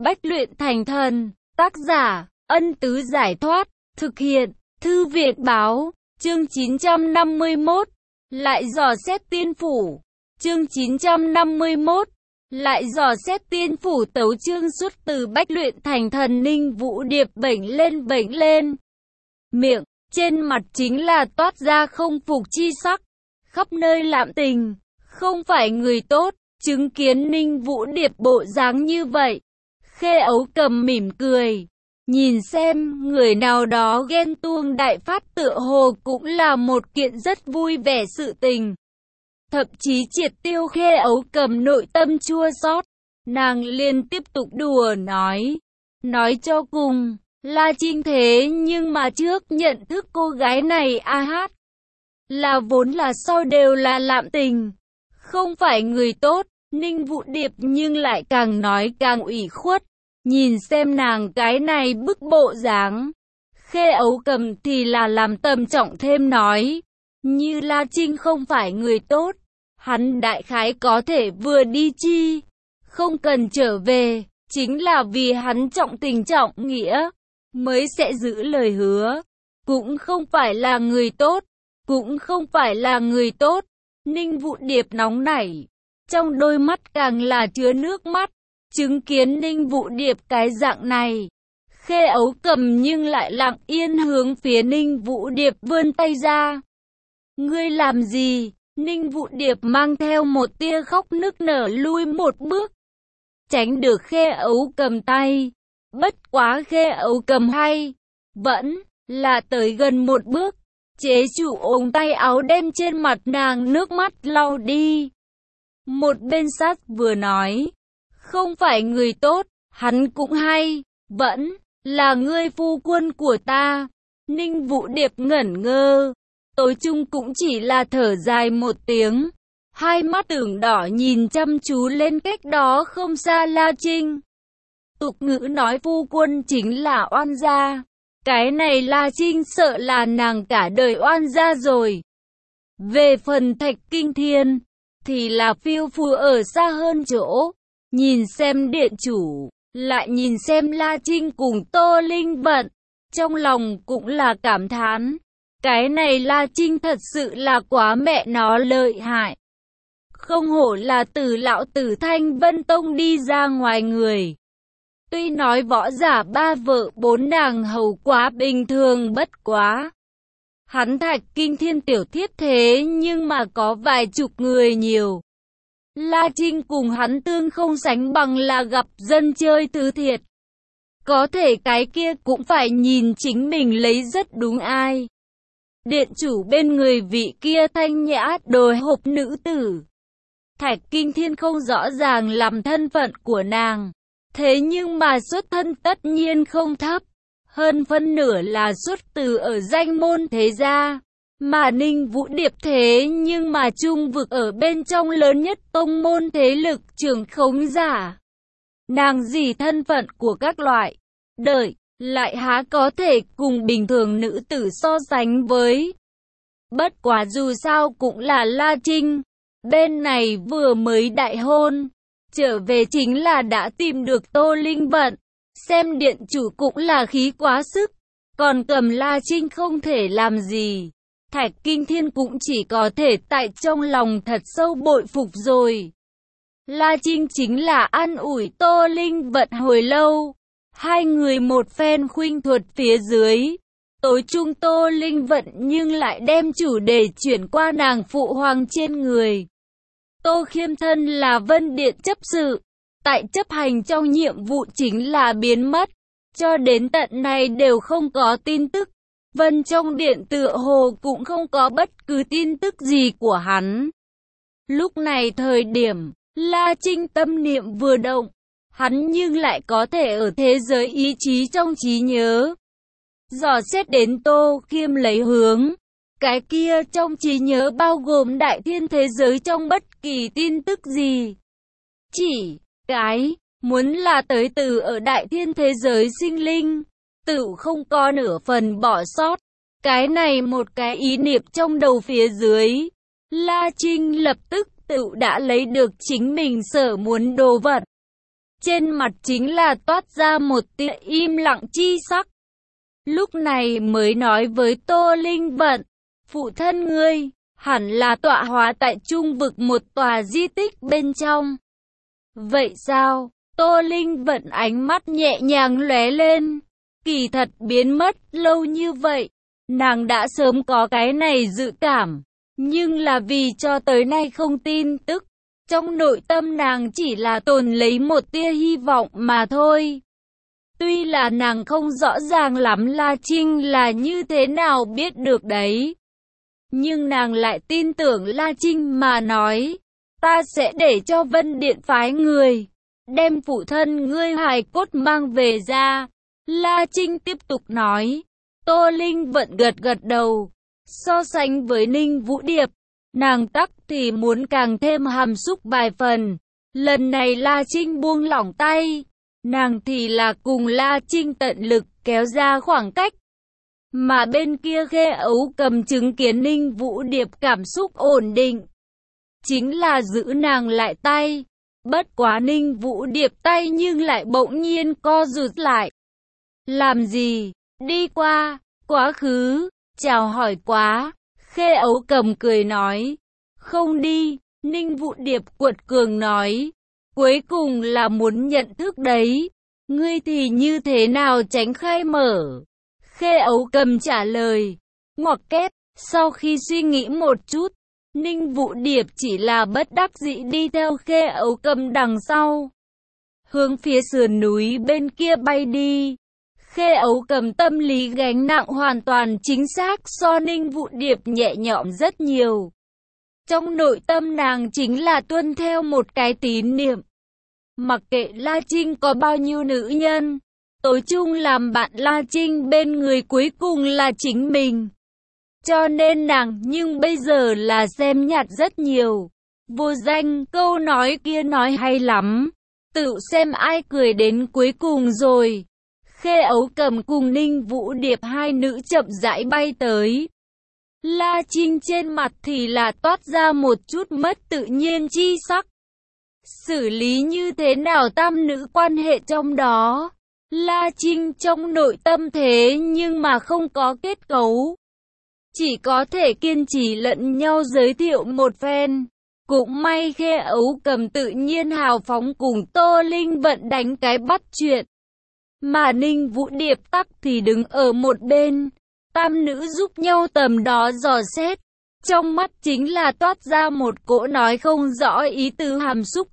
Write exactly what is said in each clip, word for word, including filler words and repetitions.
Bách luyện thành thần, tác giả, Ân Tứ Giải Thoát, thực hiện, Thư Viện Báo, chương chín trăm năm mươi mốt, lại dò xét tiên phủ, chương chín trăm năm mươi mốt, lại dò xét tiên phủ tấu chương xuất từ Bách luyện thành thần. Ninh Vũ Điệp bểnh lên bểnh lên, miệng, trên mặt chính là toát ra không phục chi sắc, khắp nơi lạm tình, không phải người tốt. Chứng kiến Ninh Vũ Điệp bộ dáng như vậy, Khê Ấu Cầm mỉm cười, nhìn xem người nào đó ghen tuông đại phát tựa hồ cũng là một kiện rất vui vẻ sự tình. Thậm chí triệt tiêu Khê Ấu Cầm nội tâm chua xót, nàng liên tiếp tục đùa nói, nói cho cùng, La Trinh thế nhưng mà trước nhận thức cô gái này a hát, là vốn là sau đều là lạm tình, không phải người tốt. Ninh Vũ Điệp nhưng lại càng nói càng ủy khuất, nhìn xem nàng cái này bức bộ dáng. Khê Ấu Cầm thì là làm tầm trọng thêm nói, như La Trinh không phải người tốt, hắn đại khái có thể vừa đi chi, không cần trở về, chính là vì hắn trọng tình trọng nghĩa, mới sẽ giữ lời hứa, cũng không phải là người tốt, cũng không phải là người tốt. Ninh Vũ Điệp nóng nảy, trong đôi mắt càng là chứa nước mắt, chứng kiến Ninh Vũ Điệp cái dạng này. Khê Ấu Cầm nhưng lại lặng yên hướng phía Ninh Vũ Điệp vươn tay ra. Ngươi làm gì? Ninh Vũ Điệp mang theo một tia khóc nức nở lui một bước, tránh được Khê Ấu Cầm tay. Bất quá Khê Ấu Cầm hay vẫn là tới gần một bước, chế trụ ống tay áo đem trên mặt nàng nước mắt lau đi. Một bên sát vừa nói, không phải người tốt, hắn cũng hay, vẫn là ngươi phu quân của ta. Ninh Vũ Điệp ngẩn ngơ, tối chung cũng chỉ là thở dài một tiếng, hai mắt ửng đỏ nhìn chăm chú lên cách đó không xa La Trinh. Tục ngữ nói phu quân chính là oan gia, cái này La Trinh sợ là nàng cả đời oan gia rồi. Về phần Thạch Kinh Thiên thì là phiêu phù ở xa hơn chỗ, nhìn xem điện chủ, lại nhìn xem La Trinh cùng Tô Linh Vận, trong lòng cũng là cảm thán, cái này La Trinh thật sự là quá mẹ nó lợi hại. Không hổ là từ lão tử Thanh Vân Tông đi ra ngoài người. Tuy nói võ giả ba vợ bốn nàng hầu quá bình thường bất quá, hắn Thạch Kinh Thiên tiểu thiếp thế nhưng mà có vài chục người nhiều. La Trinh cùng hắn tương không sánh bằng là gặp dân chơi thứ thiệt. Có thể cái kia cũng phải nhìn chính mình lấy rất đúng ai. Điện chủ bên người vị kia thanh nhã đồi hộp nữ tử. Thạch Kinh Thiên không rõ ràng làm thân phận của nàng, thế nhưng mà xuất thân tất nhiên không thấp. Hơn phân nửa là xuất từ ở danh môn thế gia, mà Ninh Vũ Điệp thế nhưng mà trung vực ở bên trong lớn nhất tông môn thế lực trưởng khống giả. Nàng gì thân phận của các loại, đợi, lại há có thể cùng bình thường nữ tử so sánh với. Bất quá dù sao cũng là La Trinh, bên này vừa mới đại hôn, trở về chính là đã tìm được Tô Linh Vận. Xem điện chủ cũng là khí quá sức, còn cầm La Trinh không thể làm gì. Thạch Kinh Thiên cũng chỉ có thể tại trong lòng thật sâu bội phục rồi. La Trinh chính là an ủi Tô Linh Vận hồi lâu. Hai người một phen khuynh thuật phía dưới. Tối chung Tô Linh Vận nhưng lại đem chủ đề chuyển qua nàng phụ hoàng trên người. Tô Khiêm thân là Vân Điện chấp sự, tại chấp hành trong nhiệm vụ chính là biến mất, cho đến tận này đều không có tin tức. Vân trong điện tựa hồ cũng không có bất cứ tin tức gì của hắn. Lúc này thời điểm, La Trinh tâm niệm vừa động, hắn nhưng lại có thể ở thế giới ý chí trong trí nhớ. Dò xét đến Tô Khiêm lấy hướng, cái kia trong trí nhớ bao gồm đại thiên thế giới trong bất kỳ tin tức gì. Chỉ cái, muốn là tới từ ở đại thiên thế giới sinh linh, tự không có nửa phần bỏ sót. Cái này một cái ý niệm trong đầu phía dưới, La Trinh lập tức tự đã lấy được chính mình sở muốn đồ vật. trên mặt chính là toát ra một tia im lặng chi sắc. Lúc này mới nói với Tô Linh Vận, phụ thân ngươi, hẳn là tọa hóa tại trung vực một tòa di tích bên trong. Vậy sao? Tô Linh Vận ánh mắt nhẹ nhàng lóe lên. Kỳ thật biến mất lâu như vậy, nàng đã sớm có cái này dự cảm, nhưng là vì cho tới nay không tin tức. Trong nội tâm nàng chỉ là tồn lấy một tia hy vọng mà thôi. Tuy là nàng không rõ ràng lắm La Trinh là như thế nào biết được đấy, nhưng nàng lại tin tưởng La Trinh mà nói, ta sẽ để cho Vân Điện phái người, đem phụ thân ngươi hài cốt mang về ra. La Trinh tiếp tục nói. Tô Linh Vận gật gật đầu. So sánh với Ninh Vũ Điệp, nàng tắc thì muốn càng thêm hàm xúc vài phần. Lần này La Trinh buông lỏng tay, nàng thì là cùng La Trinh tận lực kéo ra khoảng cách. Mà bên kia Khê Ấu Cầm chứng kiến Ninh Vũ Điệp cảm xúc ổn định, chính là giữ nàng lại tay. Bất quá Ninh Vũ Điệp tay nhưng lại bỗng nhiên co rụt lại. Làm gì? Đi qua, quá khứ, chào hỏi quá. Khê Ấu Cầm cười nói. Không đi, Ninh Vũ Điệp quật cường nói. Cuối cùng là muốn nhận thức đấy. Ngươi thì như thế nào tránh khai mở? Khê Ấu Cầm trả lời. Ngoặc kép, sau khi suy nghĩ một chút, Ninh Vũ Điệp chỉ là bất đắc dĩ đi theo Khê Ấu Cầm đằng sau, hướng phía sườn núi bên kia bay đi. Khê Ấu Cầm tâm lý gánh nặng hoàn toàn chính xác so Ninh Vũ Điệp nhẹ nhõm rất nhiều. Trong nội tâm nàng chính là tuân theo một cái tín niệm. Mặc kệ La Trinh có bao nhiêu nữ nhân, tối chung làm bạn La Trinh bên người cuối cùng là chính mình. Cho nên nàng nhưng bây giờ là xem nhạt rất nhiều. Vô danh câu nói kia nói hay lắm, tự xem ai cười đến cuối cùng rồi. Khê Ấu Cầm cùng Ninh Vũ Điệp hai nữ chậm rãi bay tới. La Trinh trên mặt thì là toát ra một chút mất tự nhiên chi sắc. Xử lý như thế nào tam nữ quan hệ trong đó? La Trinh trong nội tâm thế nhưng mà không có kết cấu, chỉ có thể kiên trì lẫn nhau giới thiệu một phen. Cũng may Khê Ấu Cầm tự nhiên hào phóng cùng Tô Linh Vận đánh cái bắt chuyện, mà Ninh Vũ Điệp tắc thì đứng ở một bên. Tam nữ giúp nhau tầm đó dò xét, trong mắt chính là toát ra một cỗ nói không rõ ý tứ hàm xúc.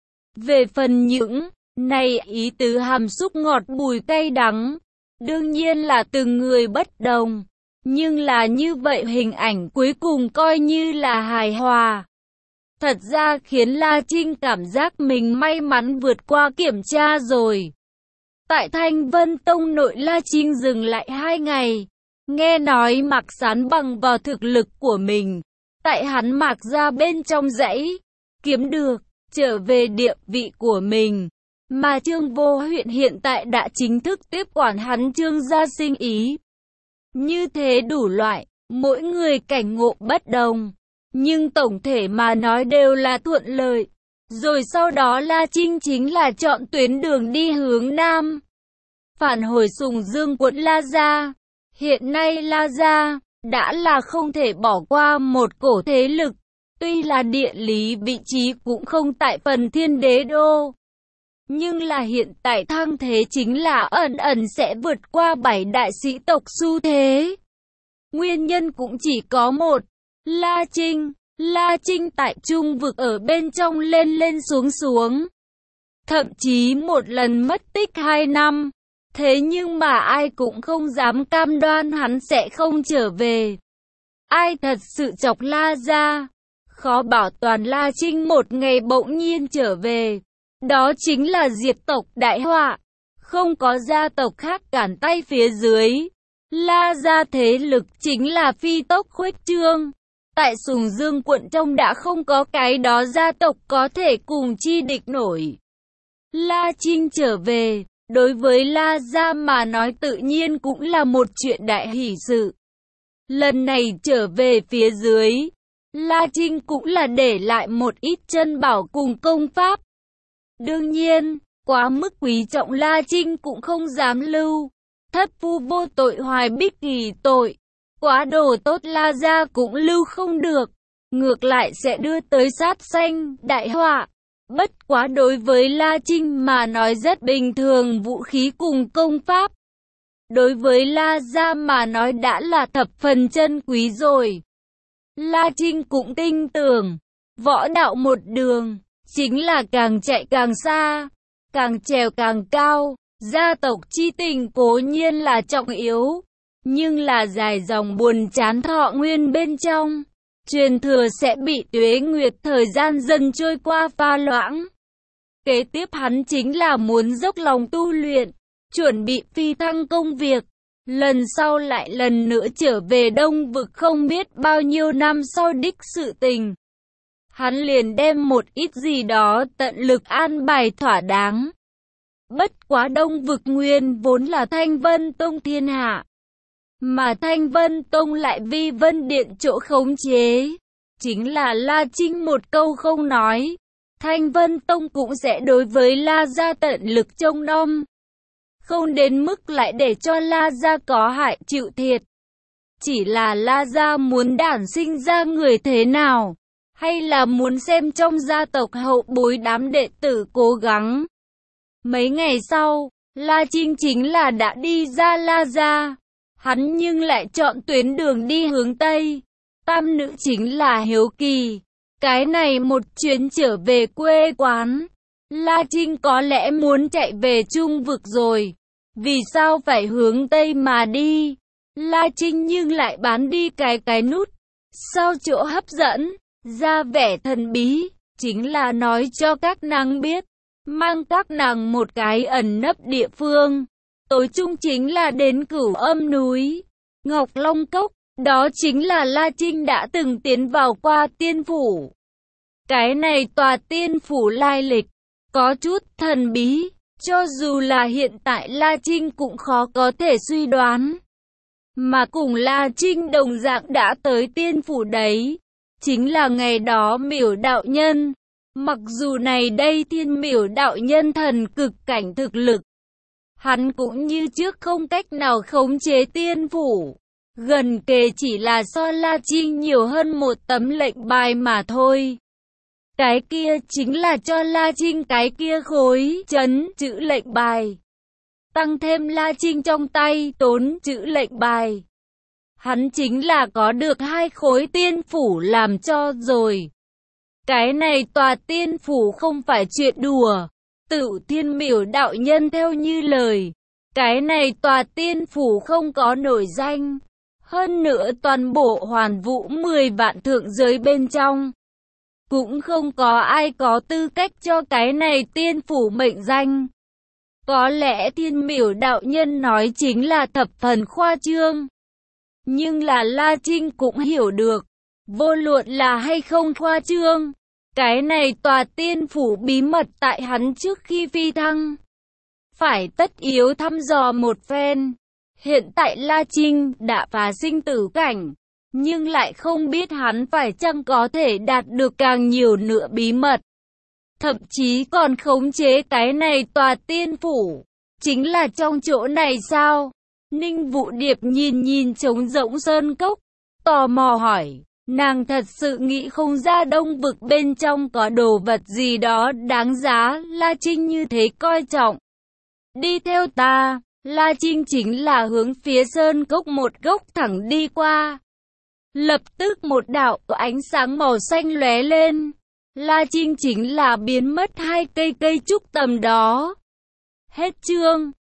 Về phần những này ý tứ hàm xúc ngọt bùi cay đắng, đương nhiên là từng người bất đồng, nhưng là như vậy hình ảnh cuối cùng coi như là hài hòa. Thật ra khiến La Trinh cảm giác mình may mắn vượt qua kiểm tra rồi. Tại Thanh Vân Tông nội La Trinh dừng lại hai ngày. Nghe nói Mạc Sán bằng vào thực lực của mình, tại hắn Mạc ra bên trong dãy, kiếm được, trở về địa vị của mình. Mà Trương Vô Huyện hiện tại đã chính thức tiếp quản hắn Trương gia sinh ý. Như thế đủ loại, mỗi người cảnh ngộ bất đồng, nhưng tổng thể mà nói đều là thuận lợi. Rồi sau đó La Trinh chính là chọn tuyến đường đi hướng Nam, phản hồi Sùng Dương quận La Gia. Hiện nay La Gia đã là không thể bỏ qua một cổ thế lực, tuy là địa lý vị trí cũng không tại phần Thiên Đế Đô, nhưng là hiện tại thăng thế chính là ẩn ẩn sẽ vượt qua bảy đại sĩ tộc xu thế. Nguyên nhân cũng chỉ có một, La Trinh. La Trinh tại trung vực ở bên trong lên lên xuống xuống, thậm chí một lần mất tích hai năm. Thế nhưng mà ai cũng không dám cam đoan hắn sẽ không trở về. Ai thật sự chọc La ra, khó bảo toàn La Trinh một ngày bỗng nhiên trở về. Đó chính là diệt tộc đại họa, không có gia tộc khác cản tay phía dưới. La gia thế lực chính là phi tốc khuếch trương. Tại Sùng Dương quận trong đã không có cái đó gia tộc có thể cùng chi địch nổi. La Trinh trở về, đối với La gia mà nói tự nhiên cũng là một chuyện đại hỷ sự. Lần này trở về phía dưới, La Trinh cũng là để lại một ít chân bảo cùng công pháp. Đương nhiên, Quá mức quý trọng La Trinh cũng không dám lưu. Thất phu vô tội hoài bích kỳ tội. Quá đồ tốt La gia cũng lưu không được. Ngược lại sẽ đưa tới sát sanh, đại họa. Bất quá đối với La Trinh mà nói rất bình thường, vũ khí cùng công pháp. Đối với La gia mà nói đã là thập phần chân quý rồi. La Trinh cũng tin tưởng, võ đạo một đường, chính là càng chạy càng xa, càng trèo càng cao. Gia tộc chi tình cố nhiên là trọng yếu, nhưng là dài dòng buồn chán thọ nguyên bên trong. Truyền thừa sẽ bị tuế nguyệt thời gian dần trôi qua pha loãng. Kế tiếp hắn chính là muốn dốc lòng tu luyện, chuẩn bị phi thăng công việc. Lần sau lại lần nữa trở về Đông Vực, không biết bao nhiêu năm sau đích sự tình. Hắn liền đem một ít gì đó tận lực an bài thỏa đáng. Bất quá Đông Vực nguyên vốn là Thanh Vân Tông thiên hạ, mà Thanh Vân Tông lại vi Vân Điện chỗ khống chế. Chính là La Trinh một câu không nói, Thanh Vân Tông cũng sẽ đối với La gia tận lực trông nom. Không đến mức lại để cho La gia có hại chịu thiệt. Chỉ là La gia muốn đản sinh ra người thế nào, hay là muốn xem trong gia tộc hậu bối đám đệ tử cố gắng. Mấy ngày sau, La Trinh chính là đã đi ra La gia. Hắn nhưng lại chọn tuyến đường đi hướng Tây. Tam nữ chính là hiếu kỳ. Cái này một chuyến trở về quê quán, La Trinh có lẽ muốn chạy về Trung Vực rồi. Vì sao phải hướng Tây mà đi? La Trinh nhưng lại bán đi cái cái nút. Sau chỗ hấp dẫn, ra vẻ thần bí, chính là nói cho các nàng biết. Mang các nàng một cái ẩn nấp địa phương. Tối trung chính là đến Cửu Âm núi, Ngọc Long Cốc. Đó chính là La Trinh đã từng tiến vào qua tiên phủ. Cái này tòa tiên phủ lai lịch có chút thần bí, cho dù là hiện tại La Trinh cũng khó có thể suy đoán. Mà cùng La Trinh đồng dạng đã tới tiên phủ đấy, chính là ngày đó Miểu đạo nhân. Mặc dù này đây Thiên Miểu đạo nhân thần cực cảnh thực lực, hắn cũng như trước không cách nào khống chế tiên phủ. Gần kề chỉ là so La Trinh nhiều hơn một tấm lệnh bài mà thôi. Cái kia chính là cho La Trinh cái kia khối chấn chữ lệnh bài. Tăng thêm La Trinh trong tay tốn chữ lệnh bài, hắn chính là có được hai khối tiên phủ làm cho rồi. Cái này tòa tiên phủ không phải chuyện đùa. Tự Thiên Miểu đạo nhân theo như lời, cái này tòa tiên phủ không có nổi danh. Hơn nữa toàn bộ Hoàn Vũ mười vạn thượng giới bên trong, cũng không có ai có tư cách cho cái này tiên phủ mệnh danh. Có lẽ Thiên Miểu đạo nhân nói chính là thập phần khoa trương. Nhưng là La Trinh cũng hiểu được, vô luận là hay không khoa trương, cái này tòa tiên phủ bí mật tại hắn trước khi phi thăng, phải tất yếu thăm dò một phen. Hiện tại La Trinh đã phá sinh tử cảnh, nhưng lại không biết hắn phải chăng có thể đạt được càng nhiều nữa bí mật. Thậm chí còn khống chế cái này tòa tiên phủ, chính là trong chỗ này sao? Ninh Vũ Điệp nhìn nhìn trống rỗng sơn cốc, tò mò hỏi, nàng thật sự nghĩ không ra Đông Vực bên trong có đồ vật gì đó đáng giá La Trinh như thế coi trọng. Đi theo ta. La Trinh chính là hướng phía sơn cốc một gốc thẳng đi qua. Lập tức một đạo ánh sáng màu xanh lóe lên. La Trinh chính là biến mất hai cây cây trúc tầm đó. Hết chương.